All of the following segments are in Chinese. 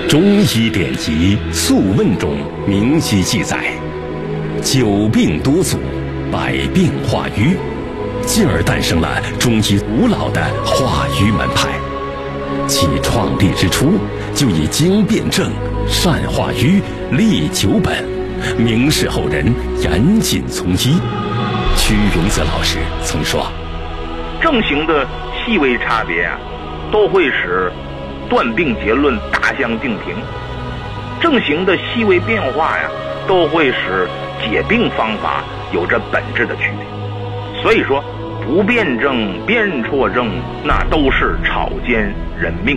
中医典籍《素问》中明晰记载，久病多阻，百病化瘀，进而诞生了中医古老的化瘀门派。其创立之初，就以经辨证、善化瘀、利久本，明示后人严谨从医。屈云泽老师曾说， 症型的细微差别都会使断病结论大相径庭，症型的细微变化都会使解病方法有着本质的区别。所以说，不辨证、辨错症，那都是草菅人命。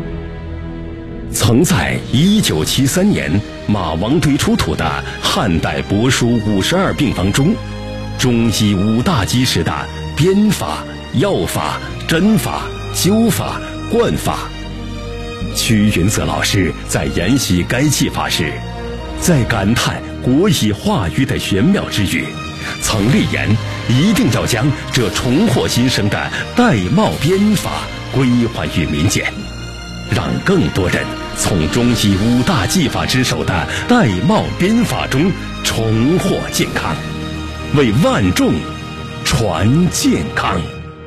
曾在1973年马王堆出土的汉代帛书52病方中，中医5大基石的编法、药法、针法、灸法、灌法。屈云泽老师在研习该技法时，在感叹国医化瘀的玄妙之余，曾立言一定要将这重获新生的玳瑁编法归还于民间，让更多人从中医5大技法之首的玳瑁编法中重获健康，为万众传健康。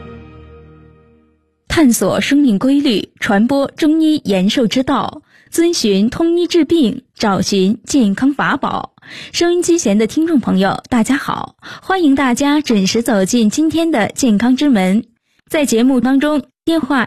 探索生命规律，传播中医延寿之道，遵循通医治病，找寻健康法宝。收音机前的听众朋友，大家好，欢迎大家准时走进今天的健康之门。在节目当中，电话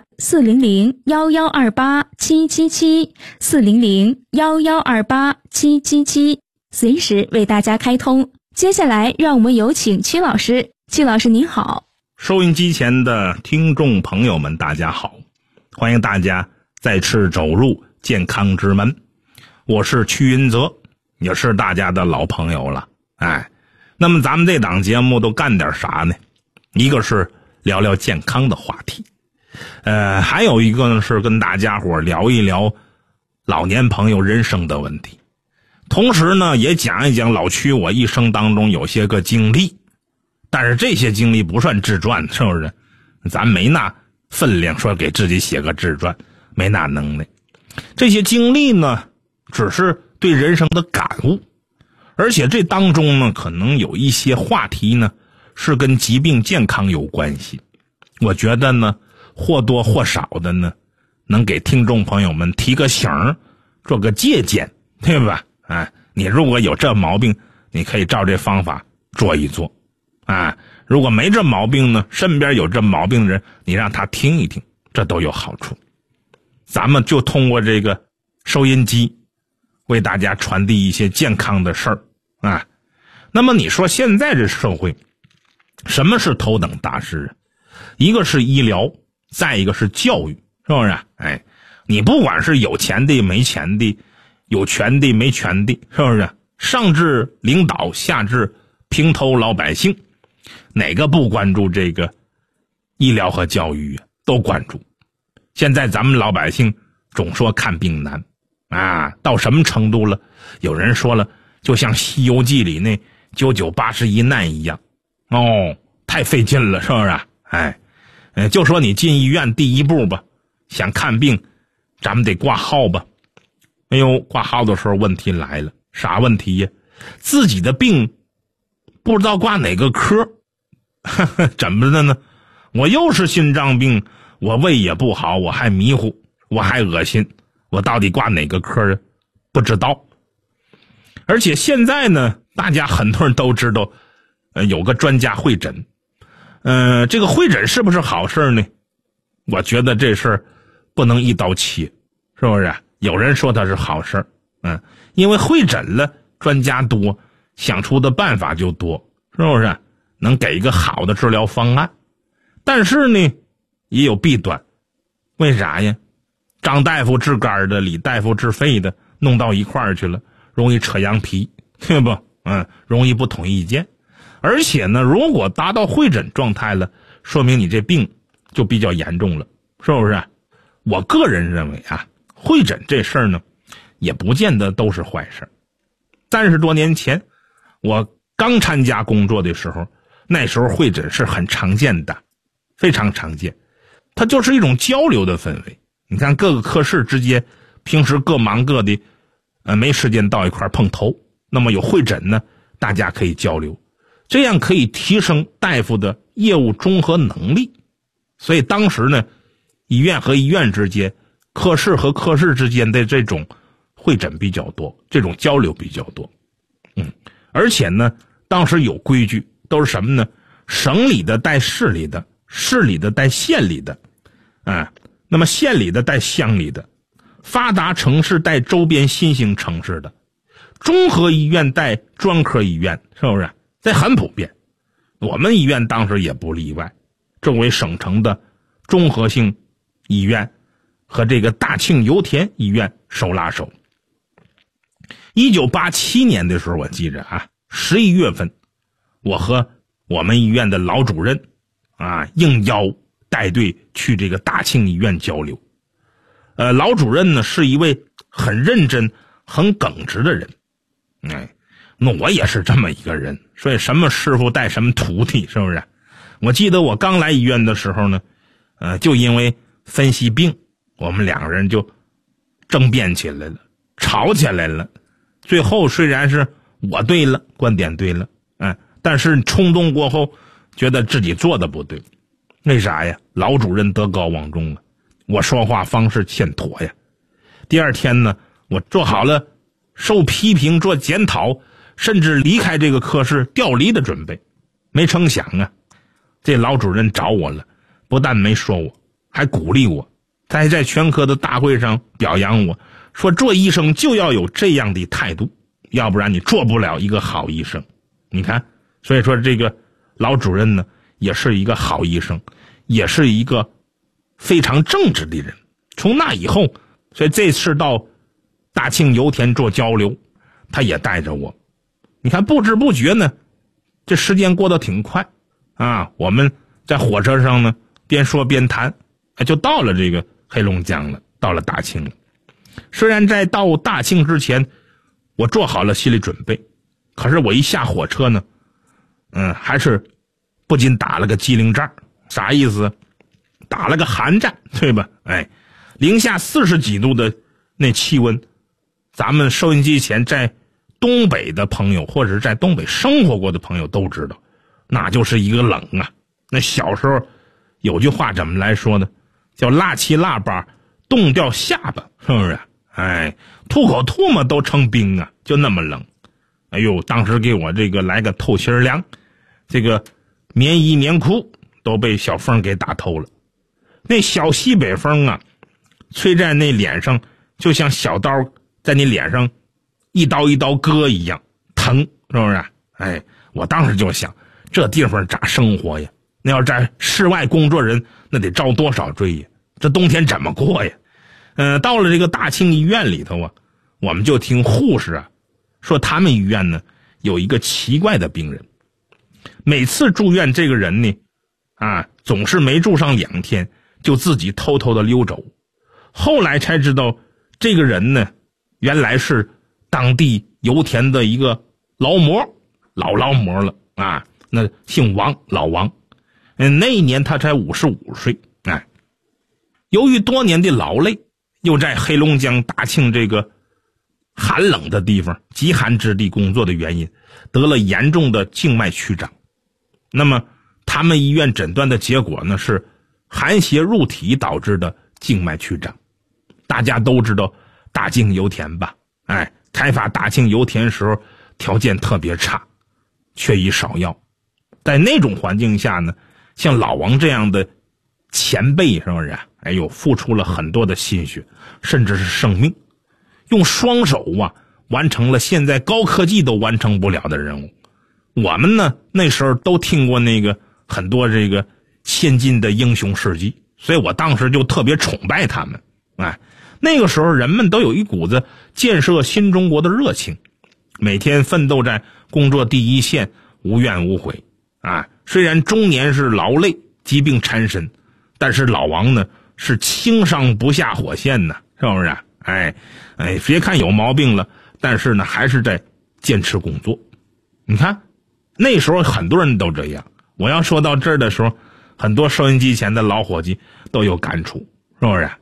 400-1128-777，400-1128-777，随时为大家开通。接下来让我们有请屈老师。屈老师您好。 收音机前的听众朋友们，大家好，欢迎大家再次走入健康之门。我是屈云泽，也是大家的老朋友了。那么咱们这档节目都干点啥呢？一个是聊聊健康的话题，还有一个呢是跟大家伙聊一聊老年朋友人生的问题，同时呢也讲一讲老屈我一生当中有些个经历。但是这些经历不算自传，是不是？咱没那分量说给自己写个自传，没那能耐。这些经历呢，只是对人生的感悟，而且这当中呢，可能有一些话题呢，是跟疾病健康有关系。我觉得呢，或多或少的呢，能给听众朋友们提个醒，做个借鉴，对吧？你如果有这毛病，你可以照这方法做一做。如果没这毛病呢，身边有这毛病的人，你让他听一听，这都有好处。咱们就通过这个收音机为大家传递一些健康的事儿那么你说现在这社会什么是头等大事？一个是医疗，再一个是教育，是不是？你不管是有钱的没钱的，有权的没权的，是不是？上至领导，下至平头老百姓，哪个不关注这个医疗和教育都关注。现在咱们老百姓总说看病难到什么程度了？有人说了，就像《西游记》里那9981难一样太费劲了，是不是？就说你进医院第一步吧，想看病咱们得挂号吧。挂号的时候问题来了，啥问题呀？自己的病不知道挂哪个科怎么的呢？我又是心脏病，我胃也不好，我还迷糊，我还恶心，我到底挂哪个科不知道。而且现在呢，大家很多人都知道有个专家会诊，这个会诊是不是好事呢？我觉得这事儿不能一刀切，是不是？有人说它是好事因为会诊了，专家多，想出的办法就多，是不是？能给一个好的治疗方案。但是呢，也有弊端。为啥呀？张大夫治肝的，李大夫治肺的，弄到一块儿去了，容易扯羊皮，对不？容易不统一意见。而且呢，如果达到会诊状态了，说明你这病就比较严重了，是不是？我个人认为会诊这事儿呢，也不见得都是坏事。30多年前，我刚参加工作的时候，那时候会诊是很常见的，非常常见。它就是一种交流的氛围。你看各个科室之间平时各忙各的，没时间到一块碰头。那么有会诊呢，大家可以交流，这样可以提升大夫的业务综合能力。所以当时呢，医院和医院之间，科室和科室之间的这种会诊比较多，这种交流比较多。而且呢，当时有规矩，都是什么呢？省里的带市里的，市里的带县里的，那么县里的带乡里的，发达城市带周边新兴城市的，综合医院带专科医院，是不是？这很普遍。我们医院当时也不例外，作为省城的综合性医院和这个大庆油田医院手拉手。1987年的时候，我记着11月份，我和我们医院的老主任应邀带队去这个大庆医院交流。老主任呢是一位很认真、很耿直的人。那我也是这么一个人，所以什么师傅带什么徒弟，是不是？我记得我刚来医院的时候呢，就因为分析病，我们两个人就争辩起来了，吵起来了。最后虽然是我对了，观点对了，但是冲动过后，觉得自己做的不对。为啥呀？老主任德高望重啊，我说话方式欠妥呀。第二天呢，我做好了受批评、做检讨，甚至离开这个科室调离的准备。没成想这老主任找我了，不但没说我，还鼓励我，还在全科的大会上表扬我，说做医生就要有这样的态度，要不然你做不了一个好医生。你看，所以说这个老主任呢，也是一个好医生，也是一个非常正直的人。从那以后，所以这次到大庆油田做交流，他也带着我。你看不知不觉呢，这时间过得挺快我们在火车上呢边说边谈，就到了这个黑龙江了，到了大庆了。虽然在到大庆之前我做好了心理准备，可是我一下火车呢还是不仅打了个机灵战。啥意思？打了个寒战，对吧？零下40几度的那气温，咱们收音机前在东北的朋友，或者是在东北生活过的朋友都知道，那就是一个冷啊。那小时候有句话怎么来说呢？叫腊七腊八冻掉下巴，是不是？吐口唾沫都成冰啊，就那么冷。哎呦，当时给我这个来个透心凉，这个棉衣棉裤都被小风给打透了。那小西北风吹在那脸上，就像小刀在你脸上一刀一刀割一样疼，是不是？我当时就想，这地方咋生活呀？那要在室外工作人，那得遭多少罪呀？这冬天怎么过呀？到了这个大庆医院里头我们就听护士说，他们医院呢有一个奇怪的病人，每次住院这个人呢总是没住上2天就自己偷偷的溜走。后来才知道，这个人呢原来是当地油田的一个劳模，老劳模了那姓王，老王。那一年他才55岁。由于多年的劳累，又在黑龙江大庆这个寒冷的地方、极寒之地工作的原因，得了严重的静脉曲张。那么他们医院诊断的结果呢是寒邪入体导致的静脉曲张。大家都知道大庆油田吧？开发大庆油田时候条件特别差，缺医少药。在那种环境下呢，像老王这样的前辈，是不是付出了很多的心血，甚至是生命，用双手完成了现在高科技都完成不了的任务。我们呢那时候都听过那个很多这个先进的英雄事迹，所以我当时就特别崇拜他们。那个时候人们都有一股子建设新中国的热情，每天奋斗在工作第一线，无怨无悔虽然中年是劳累，疾病缠身，但是老王呢是轻伤不下火线呢，是不是？别看有毛病了，但是呢还是在坚持工作。你看那时候很多人都这样。我要说到这儿的时候，很多收音机前的老伙计都有感触，是不是？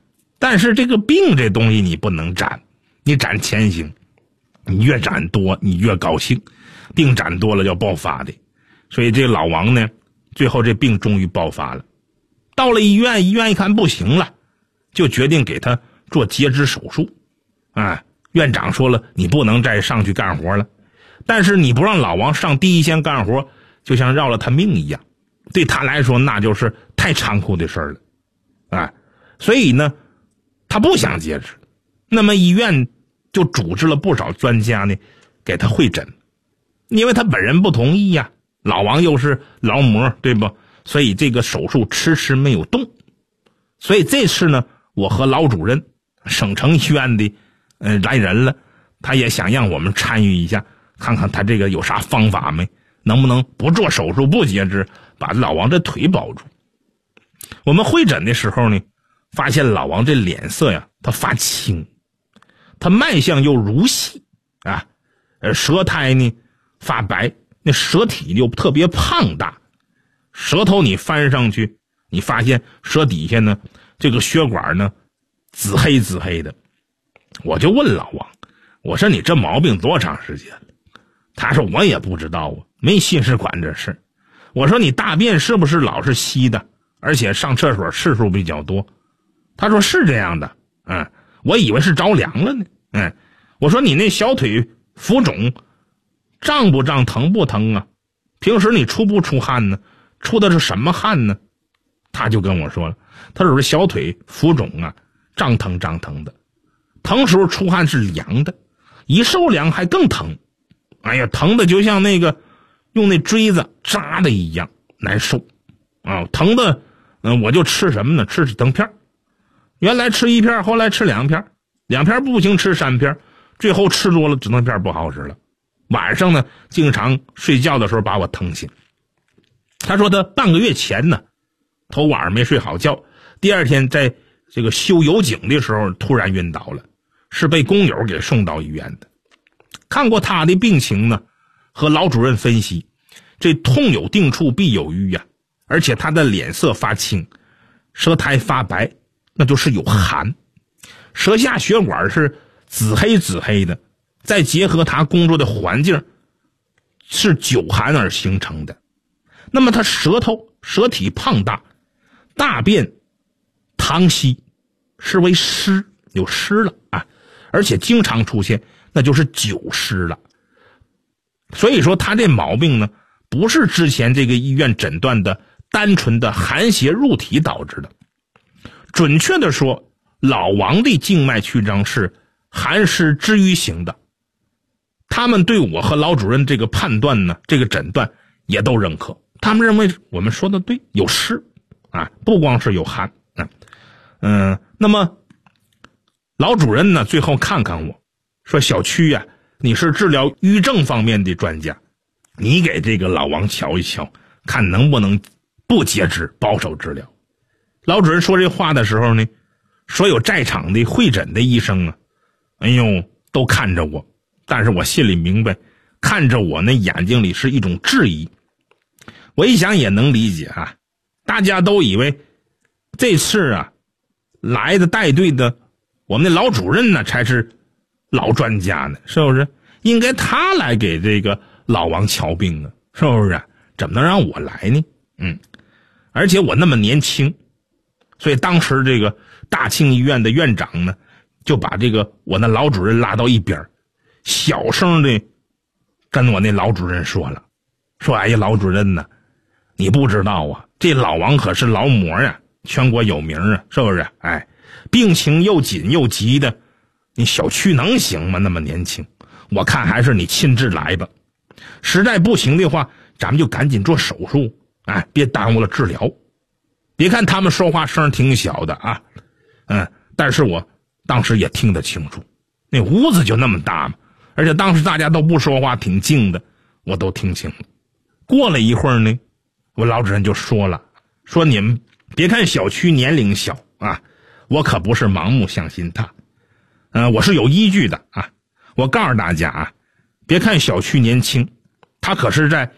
但是这个病这东西你不能沾，你沾钱行，你越沾多你越高兴，病沾多了要爆发的。所以这老王呢，最后这病终于爆发了。到了医院，医院一看不行了，就决定给他做截肢手术。院长说了，你不能再上去干活了，但是你不让老王上第一线干活，就像要了他命一样，对他来说那就是太残酷的事儿了。所以呢，他不想截肢。那么医院就组织了不少专家呢，给他会诊，因为他本人不同意呀，老王又是劳模，对不？所以这个手术迟迟没有动。所以这次呢，我和老主任省城医院的来人了，他也想让我们参与一下，看看他这个有啥方法没，能不能不做手术不截肢，把老王的腿保住。我们会诊的时候呢，发现老王这脸色呀，他发青，他脉象又如细舌苔呢发白，那舌体又特别胖大，舌头你翻上去，你发现舌底下呢这个血管呢紫黑紫黑的。我就问老王，我说你这毛病多长时间了？他说我也不知道没心思管这事。我说你大便是不是老是稀的，而且上厕所次数比较多？他说是这样的。我以为是着凉了呢。我说你那小腿浮肿胀不胀，疼不疼啊？平时你出不出汗呢？出的是什么汗呢？他就跟我说了，他说小腿浮肿胀疼的，疼时候出汗是凉的，一受凉还更疼。疼的就像那个用那锥子扎的一样难受疼的我就吃什么呢？吃止疼片，原来吃1片，后来吃2片，2片不行吃3片，最后吃多了止疼片不好使了。晚上呢经常睡觉的时候把我疼醒。他说他半个月前呢头晚上没睡好觉，第二天在这个修油井的时候突然晕倒了，是被工友给送到医院的。看过他的病情呢，和老主任分析，这痛有定处必有余而且他的脸色发青，舌苔发白，那就是有寒，舌下血管是紫黑紫黑的，再结合他工作的环境是久寒而形成的。那么他舌体胖大，大便溏稀，是为湿，有湿了而且经常出现，那就是久湿了。所以说他这毛病呢，不是之前这个医院诊断的单纯的寒邪入体导致的。准确的说，老王的静脉曲张是寒湿之瘀型的。他们对我和老主任这个判断呢，这个诊断也都认可。他们认为我们说的对，有湿不光是有寒。那么老主任呢最后看看我，说小曲你是治疗瘀症方面的专家，你给这个老王瞧一瞧，看能不能不截肢保守治疗。老主任说这话的时候呢，所有在场的会诊的医生都看着我，但是我心里明白，看着我那眼睛里是一种质疑。我一想也能理解大家都以为这次来的带队的我们的老主任呢才是老专家呢，是不是？应该他来给这个老王瞧病是不是？怎么能让我来呢？而且我那么年轻，所以当时这个大庆医院的院长呢，就把这个我那老主任拉到一边，小声的跟我那老主任说了，说哎呀，老主任呢，你不知道这老王可是劳模全国有名是不是？病情又紧又急的，你小区能行吗？那么年轻，我看还是你亲自来吧。实在不行的话，咱们就赶紧做手术，别耽误了治疗。别看他们说话声挺小的但是我当时也听得清楚，那屋子就那么大嘛，而且当时大家都不说话，挺静的，我都听清了。过了一会儿呢，我老主任就说了，说你们别看小区年龄小我可不是盲目相信他，我是有依据的我告诉大家别看小区年轻，他可是在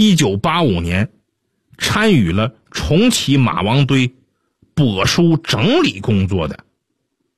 1985年参与了重启马王堆帛书整理工作的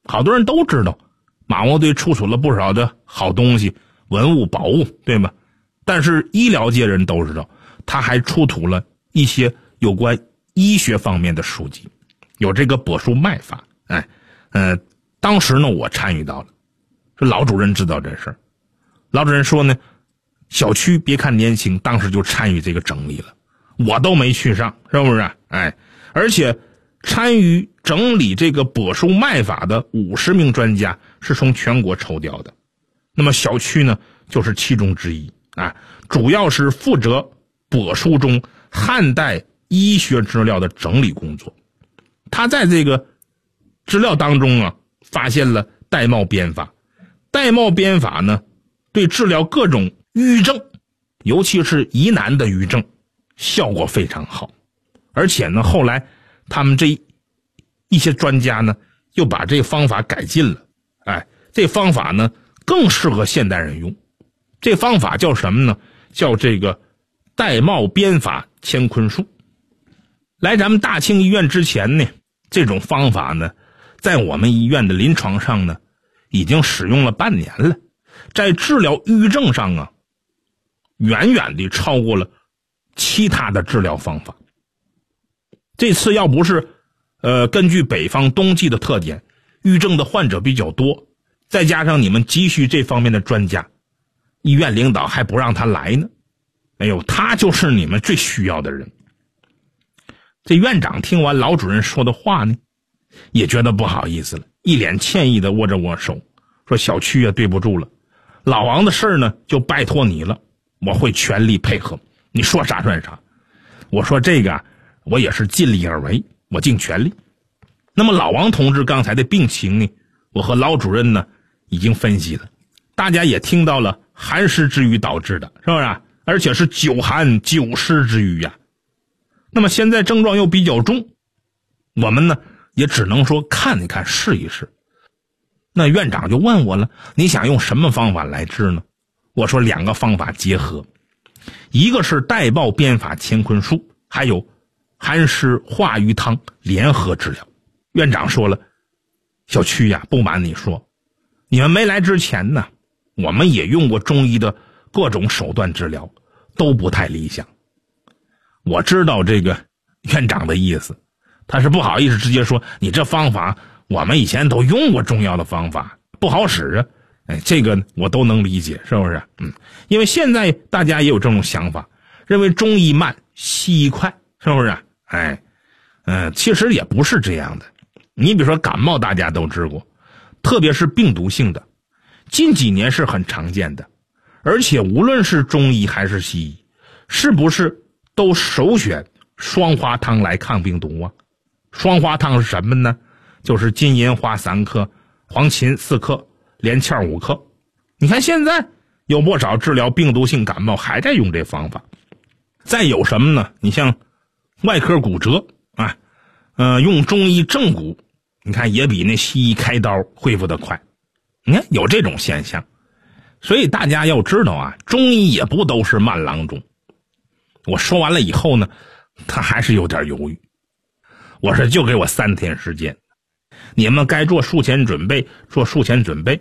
好多人都知道马王堆出土了不少的好东西，文物宝物，对吧？但是医疗界人都知道，他还出土了一些有关医学方面的书籍，有这个跛叔脉法。当时呢我参与到了，这老主任知道这事儿，老主任说呢，小区别看年轻，当时就参与这个整理了，我都没去上，是不是？而且参与整理这个跛叔脉法的50名专家是从全国抽调的，那么小区呢就是其中之一主要是负责跛叔中汉代医学资料的整理工作。他在这个资料当中发现了玳瑁鞭法。玳瑁鞭法呢，对治疗各种瘀症，尤其是疑难的瘀症，效果非常好。而且呢，后来他们这一些专家呢，又把这个方法改进了。这方法呢，更适合现代人用。这方法叫什么呢？叫这个玳瑁鞭法乾坤术。来咱们大庆医院之前呢，这种方法呢，在我们医院的临床上呢，已经使用了半年了，在治疗瘀症上远远地超过了其他的治疗方法。这次要不是根据北方冬季的特点，郁症的患者比较多，再加上你们急需这方面的专家，医院领导还不让他来呢。他就是你们最需要的人。这院长听完老主任说的话呢，也觉得不好意思了，一脸歉意的握着我手，说小区对不住了，老王的事呢就拜托你了，我会全力配合，你说啥算啥。我说这个我也是尽力而为，我尽全力。那么老王同志刚才的病情呢，我和老主任呢已经分析了，大家也听到了寒湿之瘀导致的，是不是？而且是久寒久湿之瘀呀。那么现在症状又比较重，我们呢也只能说看一看试一试。那院长就问我了，你想用什么方法来治呢？我说2个方法结合，一个是玳瑁鞭法乾坤术，还有寒湿化瘀汤联合治疗。院长说了，小区不瞒你说，你们没来之前呢，我们也用过中医的各种手段治疗，都不太理想。我知道这个院长的意思，他是不好意思直接说，你这方法我们以前都用过中药的方法，不好使这个我都能理解，是不是？因为现在大家也有这种想法，认为中医慢西医快，是不是？其实也不是这样的。你比如说感冒大家都治过，特别是病毒性的，近几年是很常见的。而且无论是中医还是西医，是不是都首选双花汤来抗病毒啊？双花汤是什么呢？就是金银花3克，黄芩4克，连翘5克。你看现在有不少治疗病毒性感冒还在用这方法。再有什么呢？你像外科骨折用中医正骨，你看也比那西医开刀恢复得快。你看有这种现象。所以大家要知道中医也不都是慢郎中。我说完了以后呢，他还是有点犹豫。我说就给我3天时间，你们该做术前准备做术前准备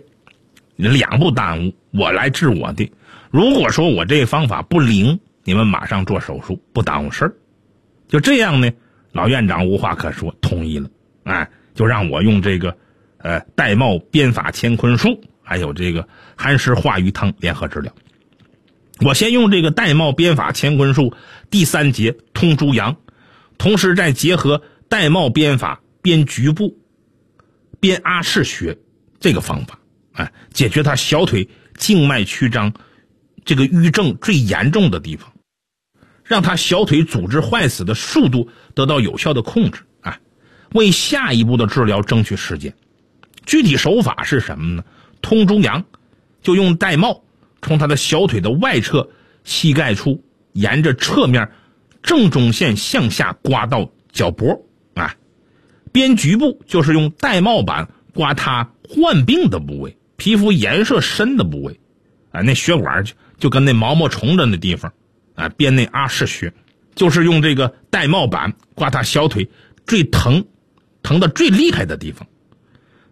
，2不耽误，我来治我的。如果说我这方法不灵，你们马上做手术，不耽误事儿。就这样呢，老院长无话可说，同意了。就让我用这个玳瑁鞭法乾坤术，还有这个寒湿化瘀汤联合治疗。我先用这个玳瑁鞭法乾坤术第3节通诸阳，同时再结合玳瑁鞭法鞭局部、鞭阿是穴这个方法，解决他小腿静脉曲张这个瘀症最严重的地方，让他小腿组织坏死的速度得到有效的控制，为下一步的治疗争取时间。具体手法是什么呢？通诸阳就用玳瑁从他的小腿的外侧膝盖处，沿着侧面正中线向下刮到脚脖，鞭局部就是用玳瑁板刮他患病的部位，皮肤颜色深的部位，那血管就跟那毛毛虫的那地方，鞭那阿是穴，就是用这个玳瑁板刮他小腿最疼的最厉害的地方。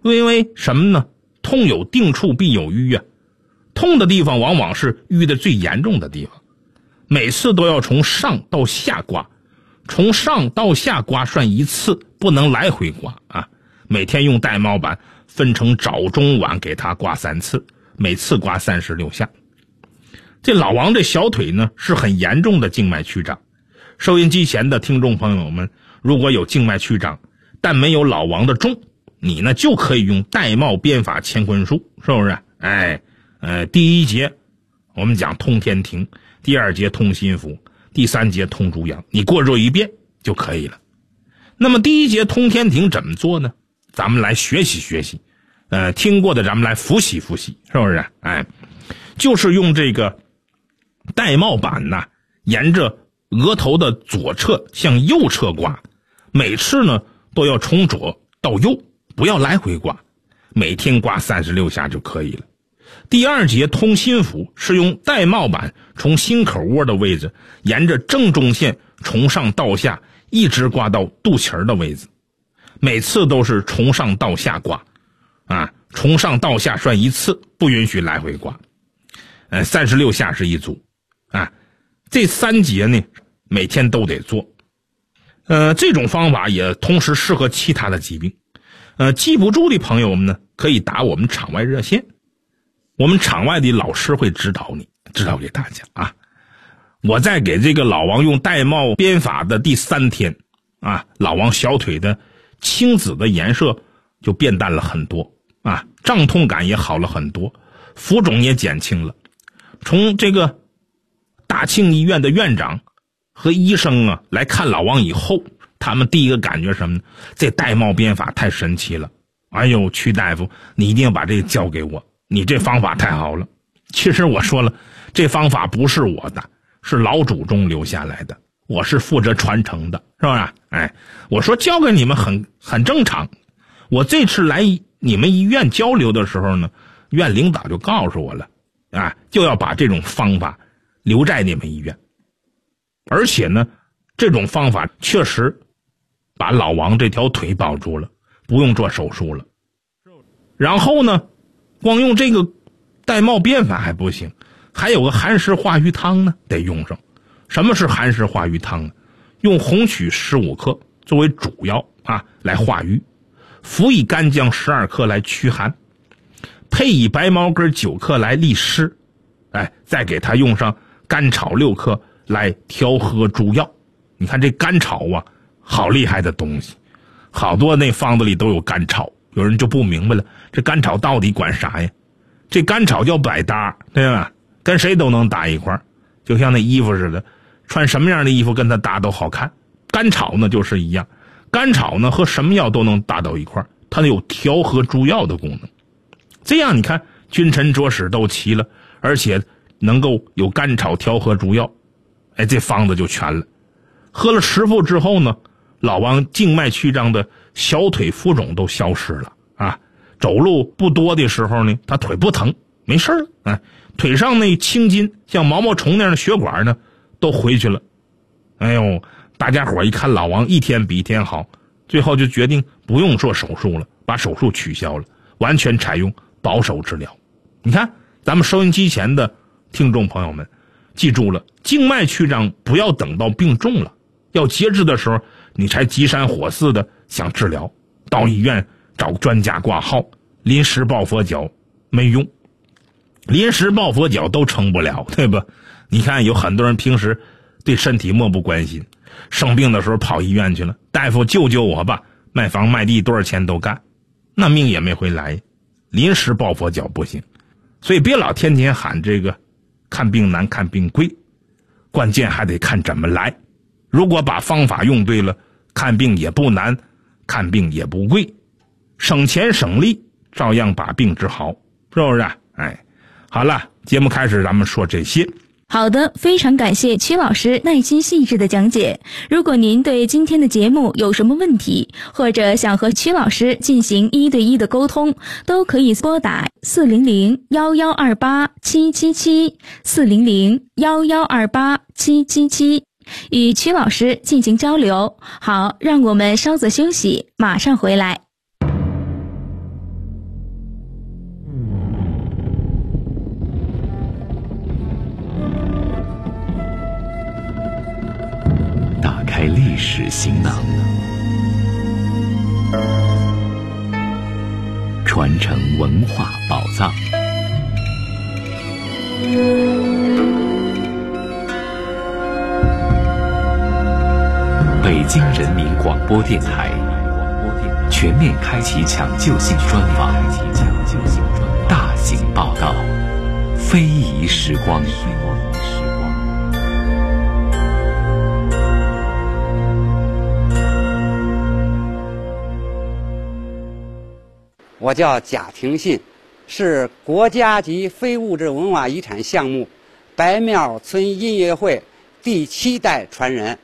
因为什么呢？痛有定处必有淤啊，痛的地方往往是淤的最严重的地方。每次都要从上到下刮，从上到下刮算一次，不能来回刮啊。每天用玳瑁板分成早中晚给他刮3次，每次刮36下。这老王这小腿呢是很严重的静脉曲张，收音机前的听众朋友们，如果有静脉曲张但没有老王的重，你呢就可以用玳瑁编法乾坤术，是不是？第一节我们讲通天庭，第2节通心腑，第3节通足阳，你过这一遍就可以了。那么第1节通天庭怎么做呢？咱们来学习学习，听过的咱们来复习复习，是不是？就是用这个玳瑁板呢，沿着额头的左侧向右侧刮，每次呢都要从左到右，不要来回刮，每天刮36下就可以了。第2节通心腑是用玳瑁板从心口窝的位置，沿着正中线从上到下一直刮到肚脐的位置，每次都是从上到下刮啊，从上到下算一次，不允许来回刮。36下是一组啊。这3节呢每天都得做。这种方法也同时适合其他的疾病。记不住的朋友们呢，可以打我们场外热线，我们场外的老师会指导给大家啊。我在给这个老王用玳瑁编法的第3天啊，老王小腿的青紫的颜色就变淡了很多啊，胀痛感也好了很多，浮肿也减轻了。从这个大庆医院的院长和医生啊来看老王以后，他们第一个感觉什么呢？这玳瑁编法太神奇了，哎呦，曲大夫你一定要把这个交给我，你这方法太好了。其实我说了，这方法不是我的，是老祖宗留下来的，我是负责传承的，是吧？我说交给你们很正常。我这次来你们医院交流的时候呢，院领导就告诉我了就要把这种方法留在你们医院，而且呢这种方法确实把老王这条腿保住了，不用做手术了。然后呢光用这个玳瑁编法还不行，还有个寒湿化瘀汤呢得用上。什么是寒湿化瘀汤呢？用红曲15克作为主药来化瘀，辅以干姜12克来驱寒，配以白茅根9克来利湿，再给它用上甘草6克来调和诸药。你看这甘草啊，好厉害的东西，好多那方子里都有甘草，有人就不明白了，这甘草到底管啥呀？这甘草叫百搭，对吧？跟谁都能搭一块儿，就像那衣服似的，穿什么样的衣服跟它搭都好看。甘草呢就是一样，甘草呢和什么药都能搭到一块儿，它有调和诸药的功能。这样你看君臣佐使都齐了，而且能够有甘草调和诸药，这方子就全了。喝了10副之后呢，老王静脉曲张的小腿浮肿都消失了走路不多的时候呢，他腿不疼，没事了腿上那青筋像毛毛虫那样的血管呢都回去了。哎呦，大家伙一看老王一天比一天好，最后就决定不用做手术了，把手术取消了，完全采用保守治疗。你看咱们收音机前的听众朋友们记住了，静脉曲张不要等到病重了，要截肢的时候你才急山火似的想治疗，到医院找专家挂号，临时抱佛脚没用，临时抱佛脚都成不了，对吧？你看有很多人平时对身体漠不关心，生病的时候跑医院去了，大夫救救我吧，卖房卖地多少钱都干，那命也没回来。临时抱佛脚不行，所以别老天天喊这个看病难看病贵，关键还得看怎么来。如果把方法用对了，看病也不难，看病也不贵，省钱省力，照样把病治好，是不是？好了，节目开始咱们说这些。 好的，非常感谢曲老师耐心细致的讲解。如果您对今天的节目有什么问题，或者想和曲老师进行1对1的沟通，都可以拨打400-1128-777 400-1128-777与曲老师进行交流。好，让我们稍作休息，马上回来。 史行囊，传承文化宝藏。北京人民广播电台全面开启抢救性专访，大型报道，非遗时光。 我叫贾廷信，是国家级非物质文化遗产项目白庙村音乐会第7代传人。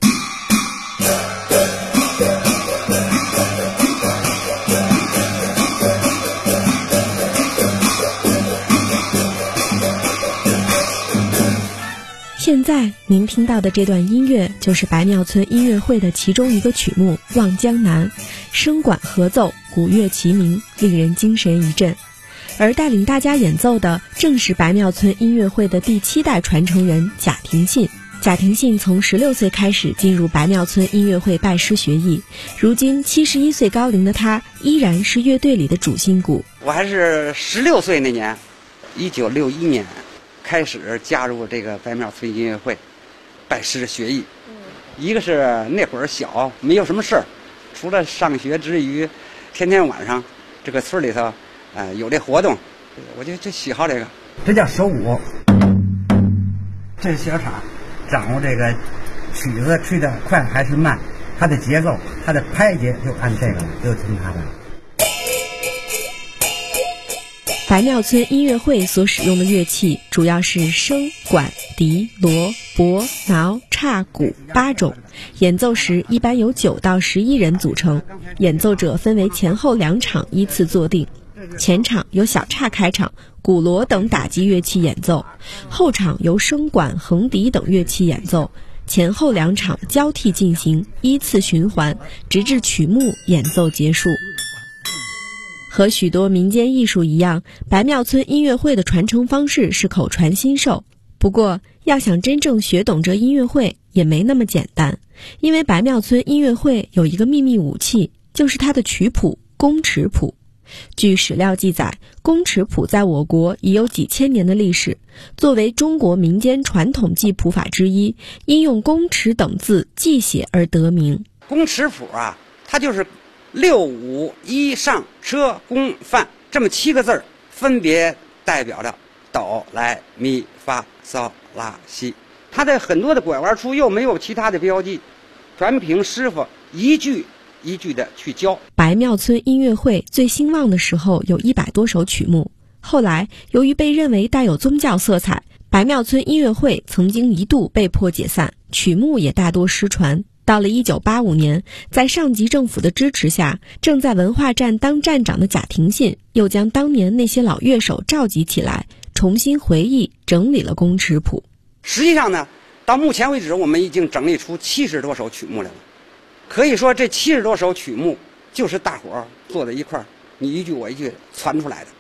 现在您听到的这段音乐就是白庙村音乐会的其中一个曲目《望江南》，声管合奏，鼓乐齐鸣，令人精神一振。而带领大家演奏的正是白庙村音乐会的第7代传承人贾廷信。贾廷信从16岁开始进入白庙村音乐会拜师学艺，如今71岁高龄的他依然是乐队里的主心骨。 我还是16岁那年，1961年开始加入这个白庙村音乐会拜师学艺。一个是那会儿小，没有什么事儿，除了上学之余，天天晚上这个村里头有这活动，我就喜好这个。这叫手鼓，这是小叉，掌握这个曲子吹得快还是慢，它的节奏，它的拍节就按这个了，就听它的。 白庙村音乐会所使用的乐器主要是笙、管、笛、锣、钹、挠、叉、鼓8种，演奏时一般由9到11人组成，演奏者分为前后2场依次坐定。前场由小叉开场，鼓锣等打击乐器演奏，后场由笙管、横笛等乐器演奏，前后2场交替进行，依次循环，直至曲目演奏结束。和许多民间艺术一样，白庙村音乐会的传承方式是口传心授。不过，要想真正学懂这音乐会也没那么简单，因为白庙村音乐会有一个秘密武器，就是它的曲谱宫尺谱。据史料记载，宫尺谱在我国已有几千年的历史，作为中国民间传统记谱法之一，因用宫尺等字记写而得名。 宫尺谱啊，它就是6、5、1上车宫范这么7个字儿，分别代表着哆来咪发嗦拉西。它在很多的拐弯处又没有其他的标记，全凭师傅一句一句的去教。 白庙村音乐会最兴旺的时候有100多首曲目，后来由于被认为带有宗教色彩，白庙村音乐会曾经一度被迫解散，曲目也大多失传。到了1985年，在上级政府的支持下，正在文化站当站长的贾廷信又将当年那些老乐手召集起来，重新回忆整理了宫尺谱。 实际上呢，到目前为止我们已经整理出70多首曲目来了。可以说这70多首曲目就是大伙儿坐在一块儿，你一句我一句传出来的。